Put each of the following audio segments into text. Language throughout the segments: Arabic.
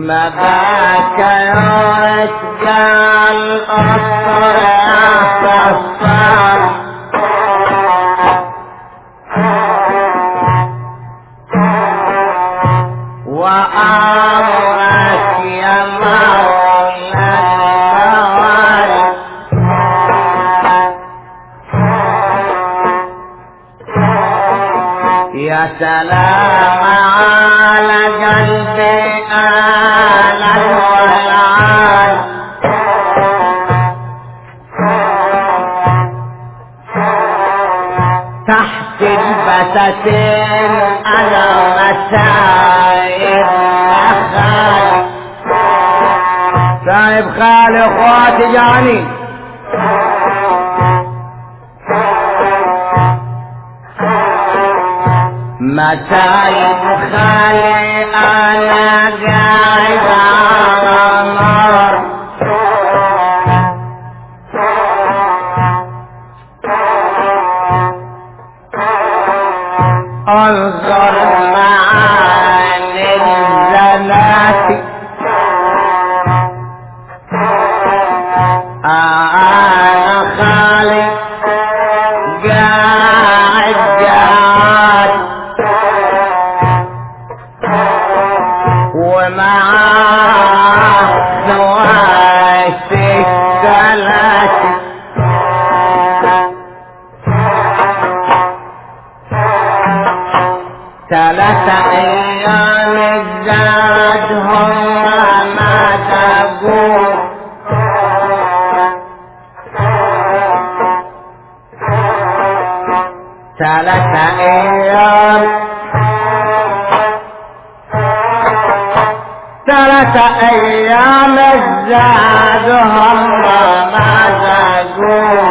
ذاك يرجع الأسرع فالصار وأمرك يا مولى الموالي يا سلام على قلبي أنا الولعان تحت البساتين أنا مسايب خالي سايب خالي اخواتي جاني مسايب خالي أنا قاعد على النار انظر معاني الزناتي انا خالي قاعد جاد ومعاه نواسي الثلاثي ثلاثة أيام الزاد هم ما تقول ثلاثة أيام الزاد هم ما تقول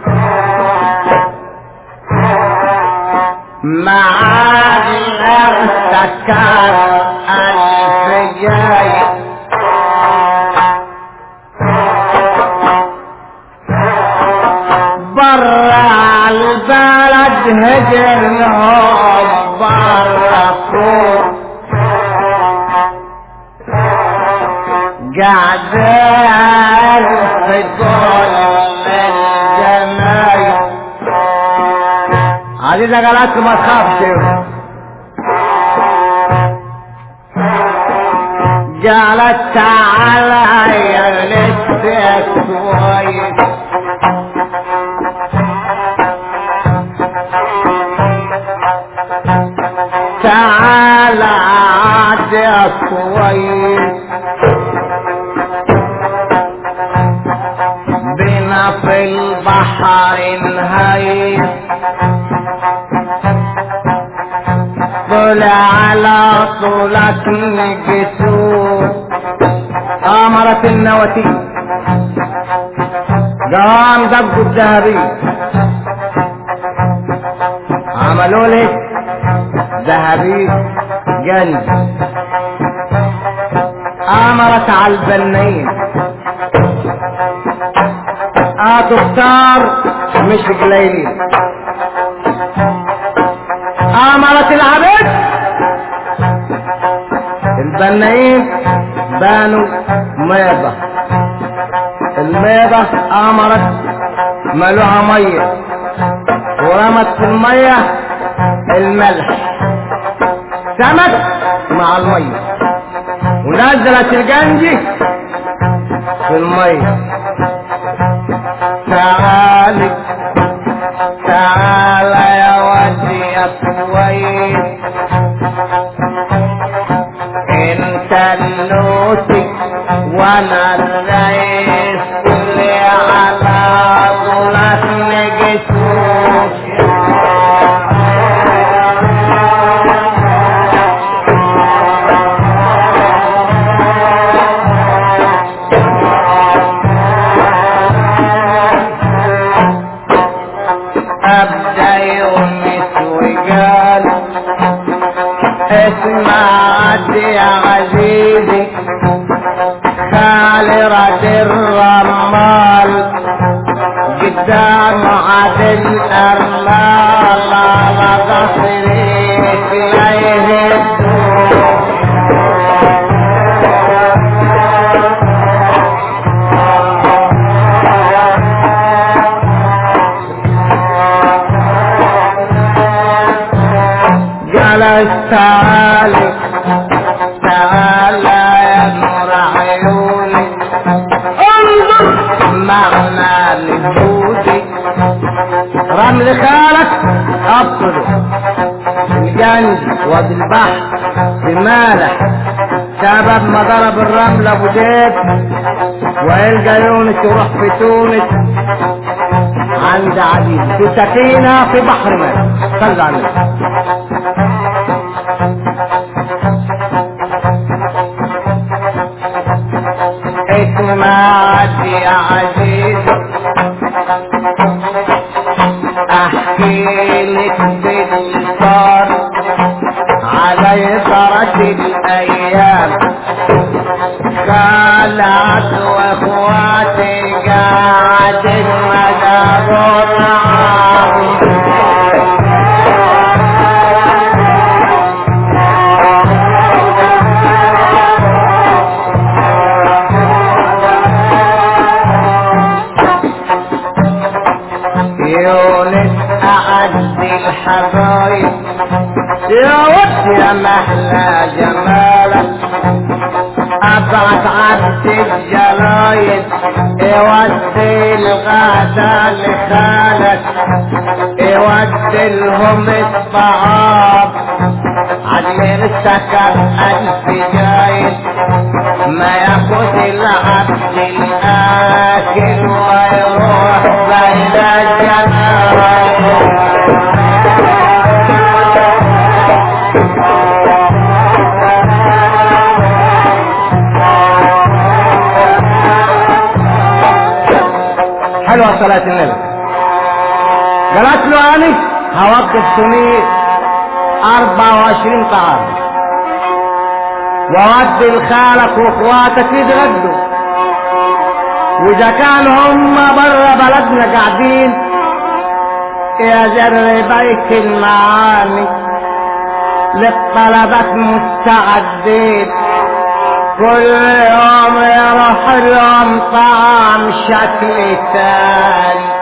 معاد ارتكار ألف جاي برا البلد هجرهم برا فوق قاعدين في كل الجمايل عزيزة قالت ما تخافش قالت تعالى يا لسه كويس تعالى عاد يا كويس بنا في البحر نهيس طلع على طولك نجسور امرت النواتي قام دبوا الذهبي عملوا لك ذهبي جنب امرت على البنين كتار مش قليلين امرت العبد البنين بانوا ميضة الميضة امرت ملوها مية ورمت في المية الملح سمك مع المية ونزلت الجنجي في المية تعالي تعالى يا ودي يا كويس انت النوتي وانا الرئيس اللي على طولك نجسوش ابدا يونس وقال اسمع يا عزيزي خالي رد الرمال قدام عدل الارمال على ظهري إليه الدور رمل خالك ابطله الجنج وادي البحر بمالح سبب ما ضرب الرمل ابو زيد ويلقى يونس يروح في تونس عند عزيز في سفينة في بحر مالح. صلى على النبي. اسمع يا عزيز احكي لك بالصار علي طرت الايام خالات واخواتي قاعدين مدابور يونس أعد الحبايب يا ود يا محلى جمالك أبعت عبد الجلايد يودي الغدا لخالك يودي لهم الطعام عدل السكر ألف جايد ما ياخد العبد الآكل ويروح بين الجمال. حلوة صلاة النبي. قالت له أنا هوقف سنين 24 طعام وودي لخالك واخواتك يتغدوا واذا كانوا هم برا بلدنا قاعدين يا جربيك المعاني للطلبات مستعدين كل يوم يروح لهم طعام شكل تاني.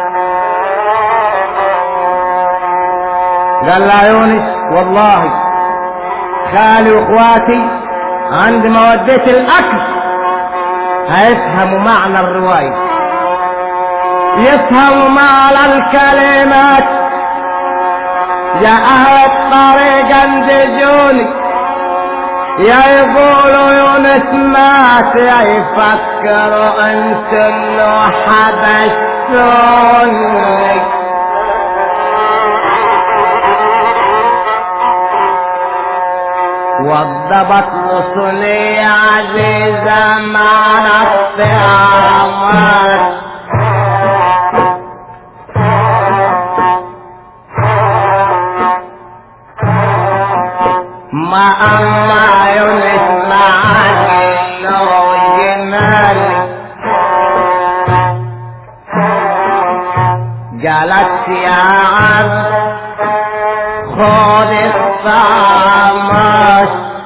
قال لا يونس والله خالي واخواتي عند ما وديت الاكل هيفهموا معنى الرواية يفهموا معنى الكلمات يا اهل الطريق اندجوني يا يقولوا يونس مات يا يفكروا انت اللي حبستوني. وضبط وصلي عزيزة مع الطعامات ما أما يونس معاني لو جمالي قالت يا عبد خذ الطعامات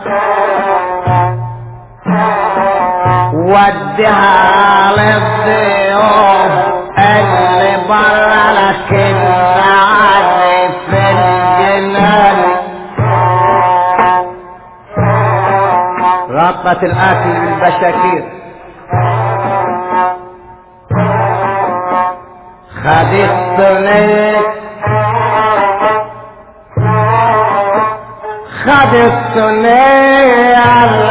ودها للضيوف اللي برا لك المعاني في الجنان. غطت الاكل بالبشاكير خدت صينية خدت صينية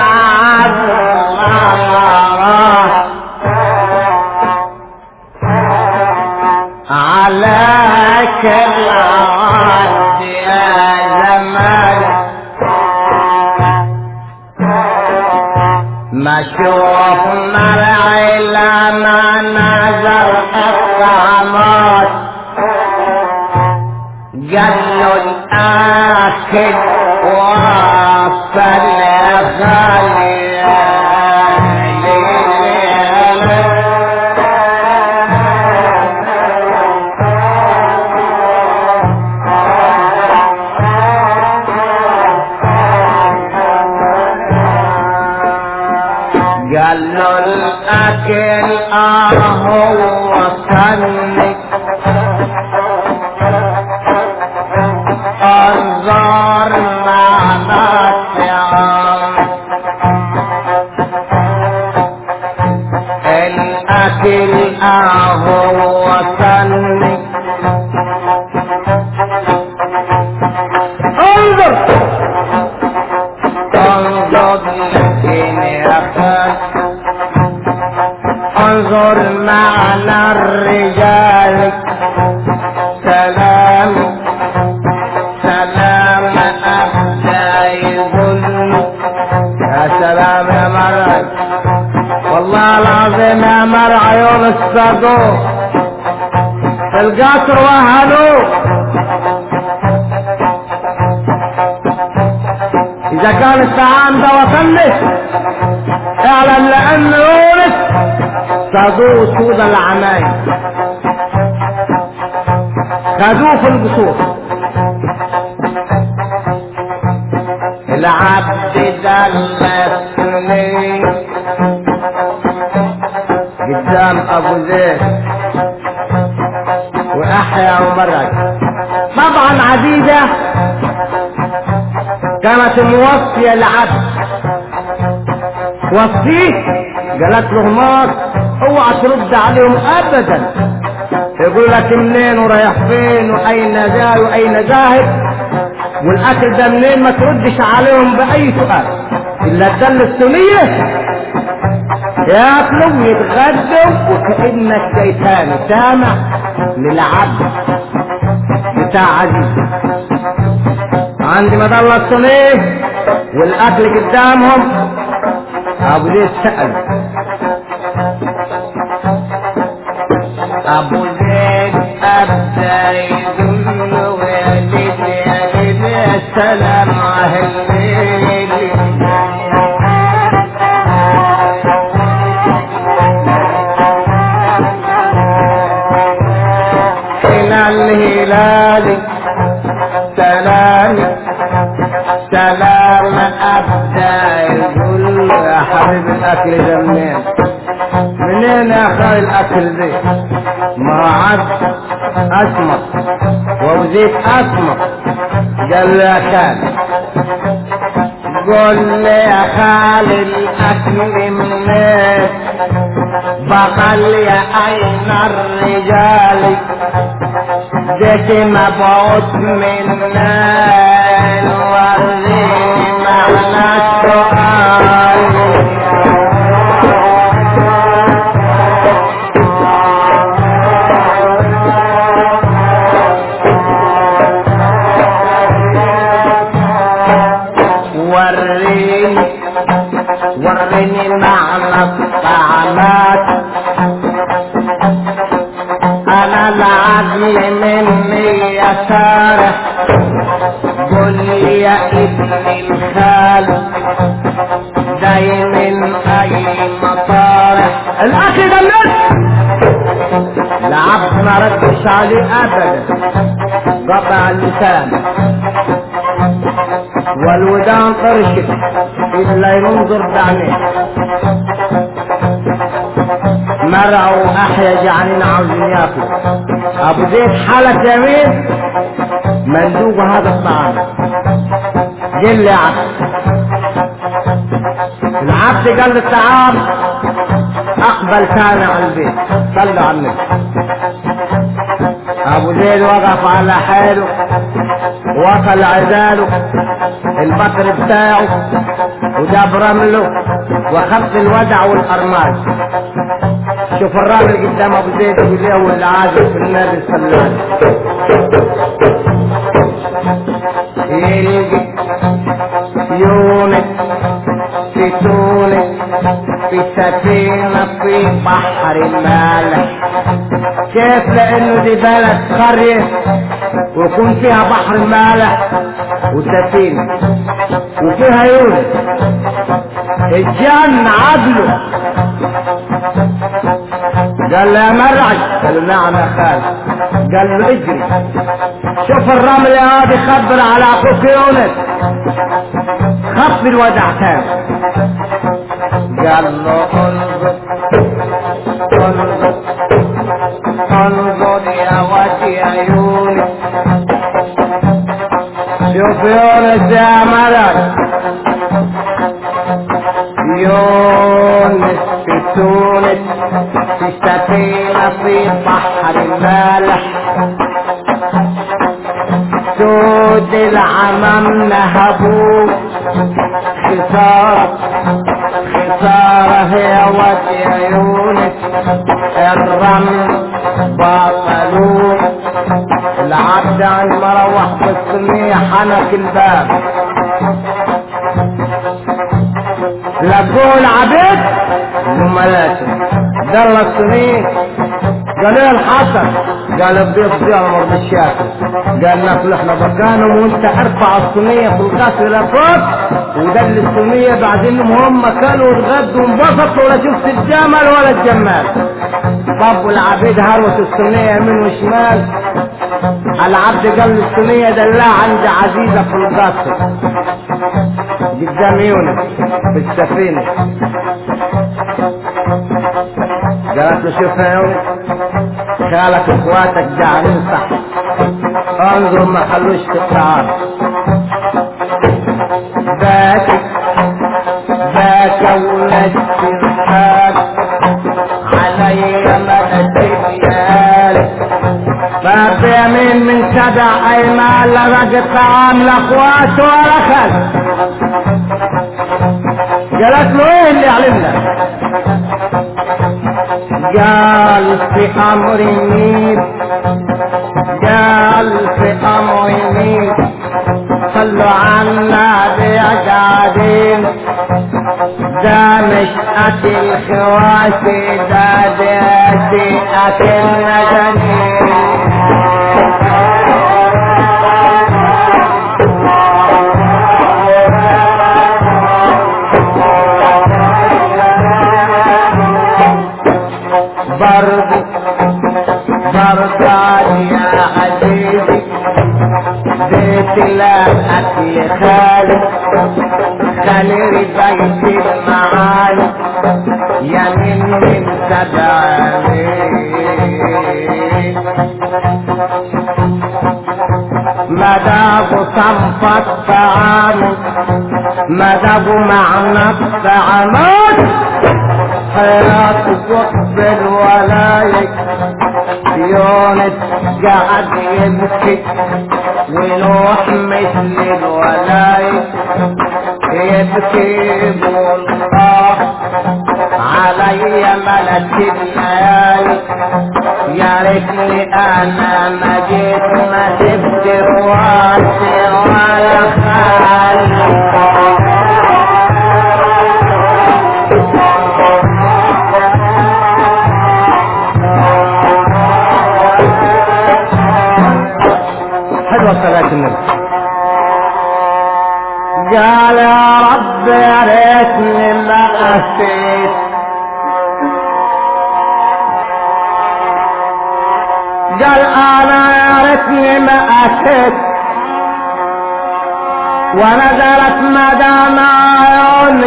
عليك العهد يا زمان ما شوفنا العيلة ما نزل الطعامات قالوا الأكل وصل غالي قالوا الأكل هو صنك انظر معنا الطعام الأكل هو صنك انظر معنا الرجال سلام سلام أبدا يظن. يا سلام يا مرعي والله العظيم يا مرعي يوم الصدوق في القصر وهلوه. إذا كان الطعام ده وصلك اعلم لأن يونس صدوق سود العمايل خدوه في القصور. العبد دلسني قدام ابو زيد واحيا ومرج. طبعا عزيزة كانت موصية العبد وصيك قالت له مار اوعى ترد عليهم ابدا. يقول لك منين ورايح فين واين جاي واين ذاهب والاكل ده منين، ما تردش عليهم باي سؤال الا الدل السنية ياكلوا ويتغدوا وكأنك جاي تاني سامع للعبد بتاع عزيز. عندي مظلة الصينية والاكل قدامهم. ابو زيد سأل ابو زيد ابدا يقول يا ليل يا ليل يا سلام على الليل. الهلال سلام سلام ابدا يقول يا حبيب الاكل ده منين يا اخي الاكل ده؟ ما عد اسمر وبزيت اسمر. قال له يا خالد قول لي يا خالد الاكل منين؟ بقال يا اين الرجال ذاك مبعوث منا وريني معنى السؤال. وريني معنى الطعامات انا العدل مني يا سارح. قل لي يا ابن الخال جاي من اي مطارح الاكل ده منين؟ العبد ما ردش عليه ابدا قطع اللسان والودان طرشت الا ينظر بعينيه. مرع واحيا جعانين عاوزين ياكلوا. ابو زيد حلف يمين مندوب هذا الطعام. قال لي عبد العبد قال للطعام اقبل ثاني على البيت صلوا على النبي. ابو زيد وقف على حاله وصل عزاله البكر بتاعه وجاب رمله وخف الودع والارماج. شوف الراجل قدام ابو زيد يقول له هو اللي عازف في النبي صلى الله عليه وسلم. يونس في تونس في سفينة في بحر المالح. كيف؟ لانه دي بلد قرية ويكون فيها بحر مالح وسفينة وفيها يونس. الجن عدله. قال له يا مرعي. قال له نعم يا خالد. قال له اجري شوف الرمل يا هادي خبر على اخوك يونس خف الودع تاني. قال له انظر انظر انظر يا وجه يا يونس. شوف يونس يا مرعي. يونس في تونس في سفينة في بحر المالح. سود العمام نهبوه خسارة الخسارة يا واد عيونك الرمل بطلوه. العبد عن مروح بالصنية حنك الباب لقوا العبيد وملاته دل الصنية. قال ايه الحسن؟ قال الضيف دي امر بالشاكل. قال نفلحنا مكانهم وانت ارفع الصينيه في الغسل لفوق ودل الصينيه بعدين هم كانوا اتغدوا وانبسطوا ولا شفت الجمل ولا الجمال. طب العبيد هروت الصينيه يمين وشمال. العبد قال الصينيه دلها عند عزيزه في الغسل قدام يونس في السفينه. قالت له شوف يا يونس خالك اخواتك جعانين صح انظر ما خلوش في الطعام. باكي ولد الحال علي مدد اليال. باب يمين من سبع ايمان لا رق الطعام لاخواته ولا خل. قالت له ايه اللي علمنا؟ قال في امر مين؟ قال في امر مين؟ صلوا عنا بأقعدين دا مش اكل خواتي دا دي اكل مجانين. برضان يا عزيزي بيت الاكل خالي خلي بيت المعالي يمين من سبعين. مدابو صنف الطعام مدابو معنى الطعامات حياة قطب الولايك. يونس قاعد يبكي ونوح مثل الولايك يبكي بالله علي ملك الليالي. يا ريتني انا ما جيت ما سبت رواسي ولا خالي. صلاة النبي. قال يا رب يا ريتني ما أتيت قال انا يا ريتني ما أتيت ونزلت مدام عيوني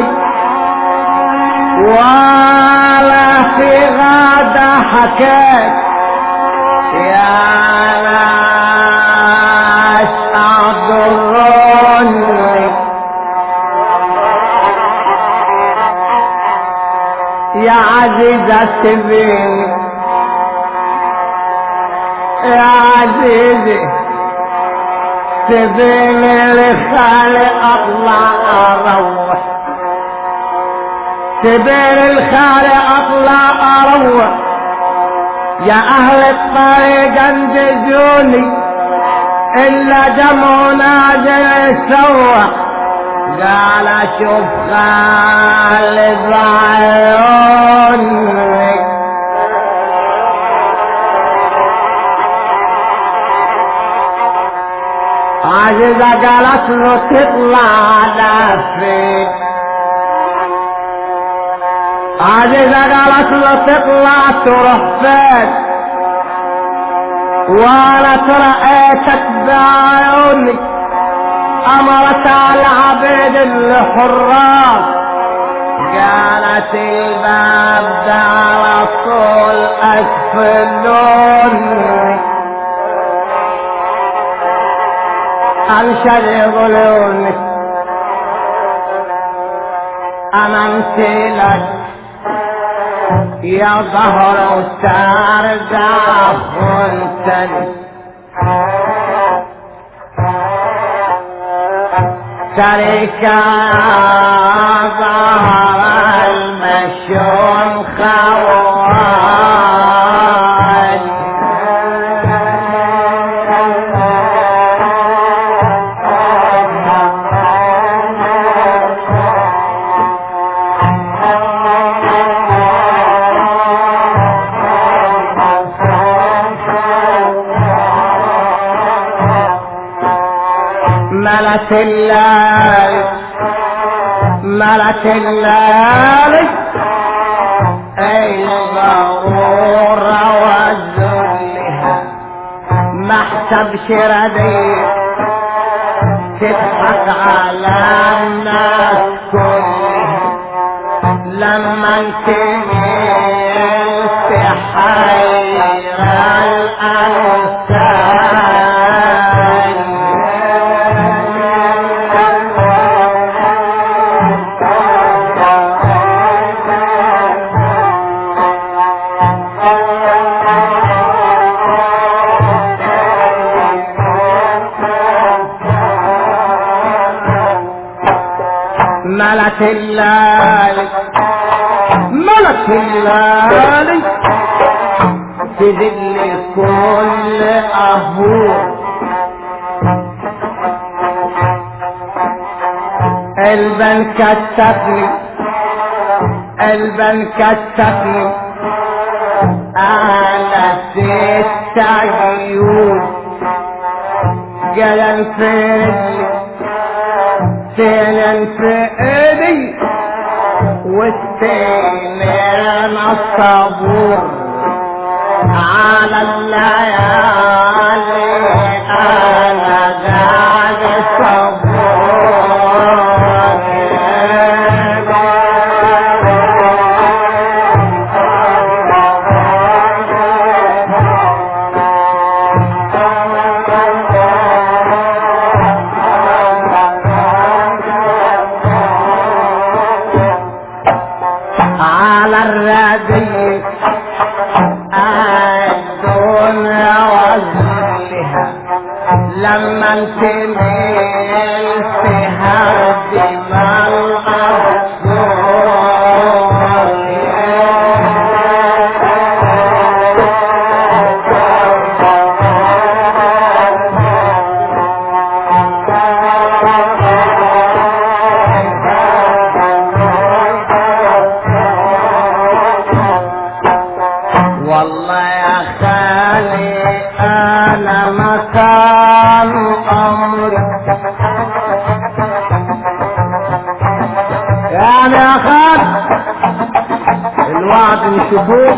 ولا في غدا حكيت يا يا عزيزة سيبيني يا عزيزي سيبيني لخالي اطلع اروح سيبيني لخالي اطلع اروح. يا اهل الطريق انجزوني الا جمعنا جاي سوا. قال اشوف خالد عيوني عزيزة قالت له تطلع لفين. عزيزة قالت له تطلع تروح فين وانا ترأيتك بعيوني. امرت على عبيد الحراس قالت الباب ده على طول اقفلوني انشد يقولوني امنت لك يا ظهر وترجع خنتني شريكا ظهر المشون خوان ملت الليالي ملت الليالي الضرورة والذلها ما احسبش رديء تضحك على الناس كلها لما انتميل في حير الأنسان ملك الليالي ملك الليالي تذل كل أهور البن كتفني البن كتفني على 6 عيون جلن في رجلي سنن في ايدي والسنين الصبور على الليالي انا قاعد صبور على الرديء الدنيا وظلها لما انتميل فيها الدماء والله يا خالي انا مكان امري يعني يا خالي الوعد نشوفوه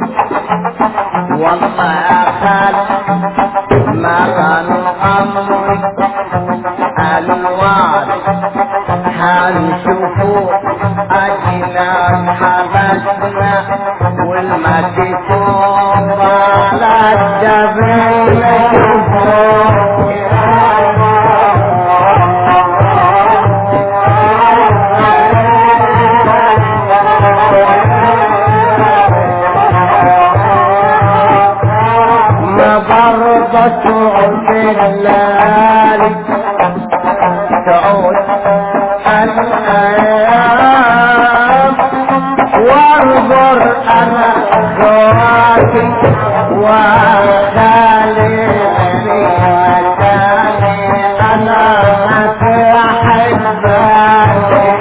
والله يا خالي مكان امري الوعد هنشوفوه اجينا حبسنا والمكتوب على الجبين ما برضى تعود الليالي تعود الايام وانظر انا جواتي وخالي مكاني انا في احبائي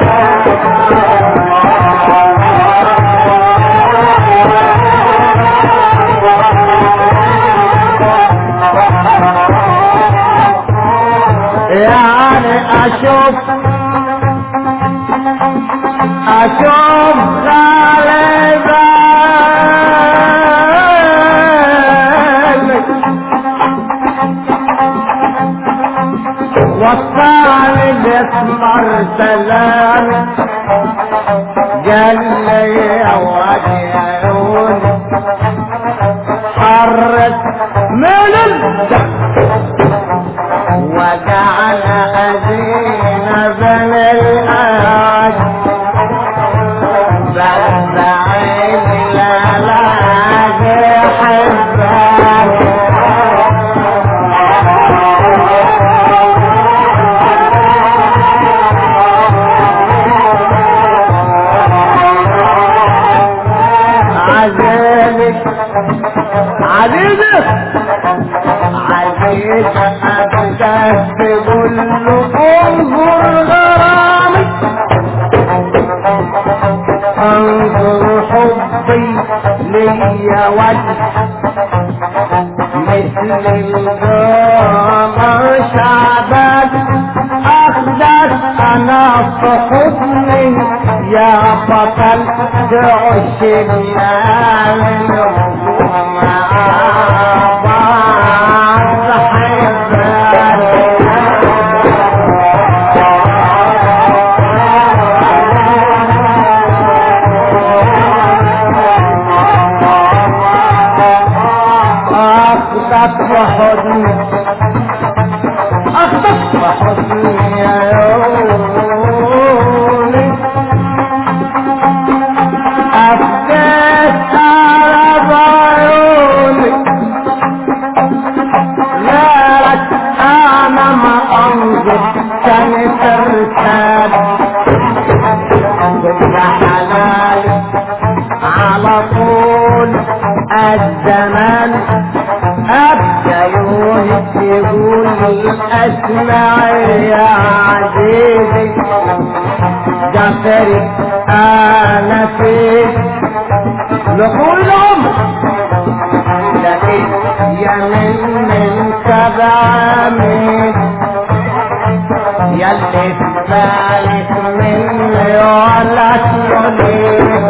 يعني اشوف غالبا وصاني باسمر سلام قال لي يا وجهون حرت من الدم وجعل أزين بن الآج بس عيني لا لاقي حبك أبدأ تقول له انظر غرامي انظر حبي ليا وجه مثل القمر شعبان اخدك انا في حضني يا بطل تعش الليالي أخذت وحضني يا يوني أفديت على عيوني لك أنا ما أنظر كانت الرسالة كنت حلال على طول الزمان أبقى يونس يقول لي أسمع يا عزيزي جعفري أنا فيك لقول العمر لكن يا من سبعمين يلي في بالك مني ولا تقولي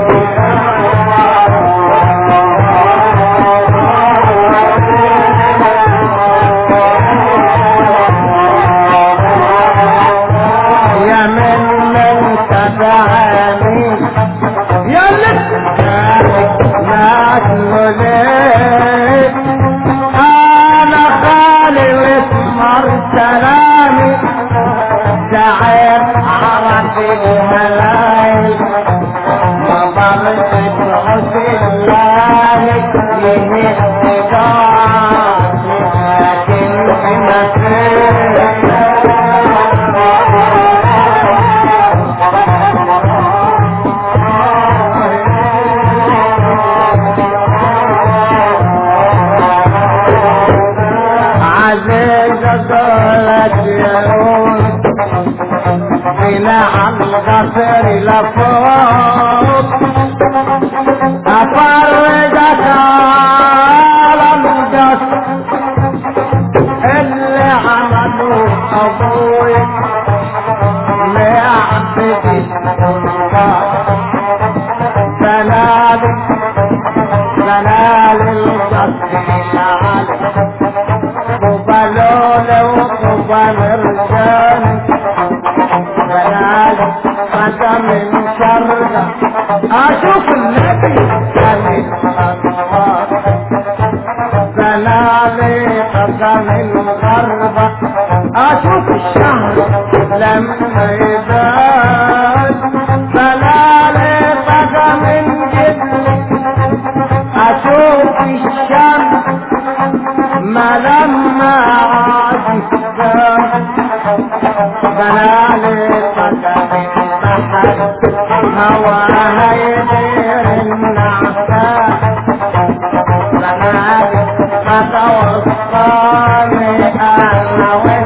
انا خالي واسمر سلامي شاعر عرف الهلايل وضرب بعث الله يهد جاري لكن عن غفر لفوق أفرجك على الجس اللي عملوا أبوك لعبد السلطان زلال الجس العالي قبلوا وقبل الرجال قدم شرقة اشوف النبي كان الانوار زلالي قدم الغربة اشوف الشهر لما يبان زلالي قدم الجبل اشوف الشمس ما لما عاد السلام زلالي قدم هواها يدير النعسان زلالي ما توصاني انا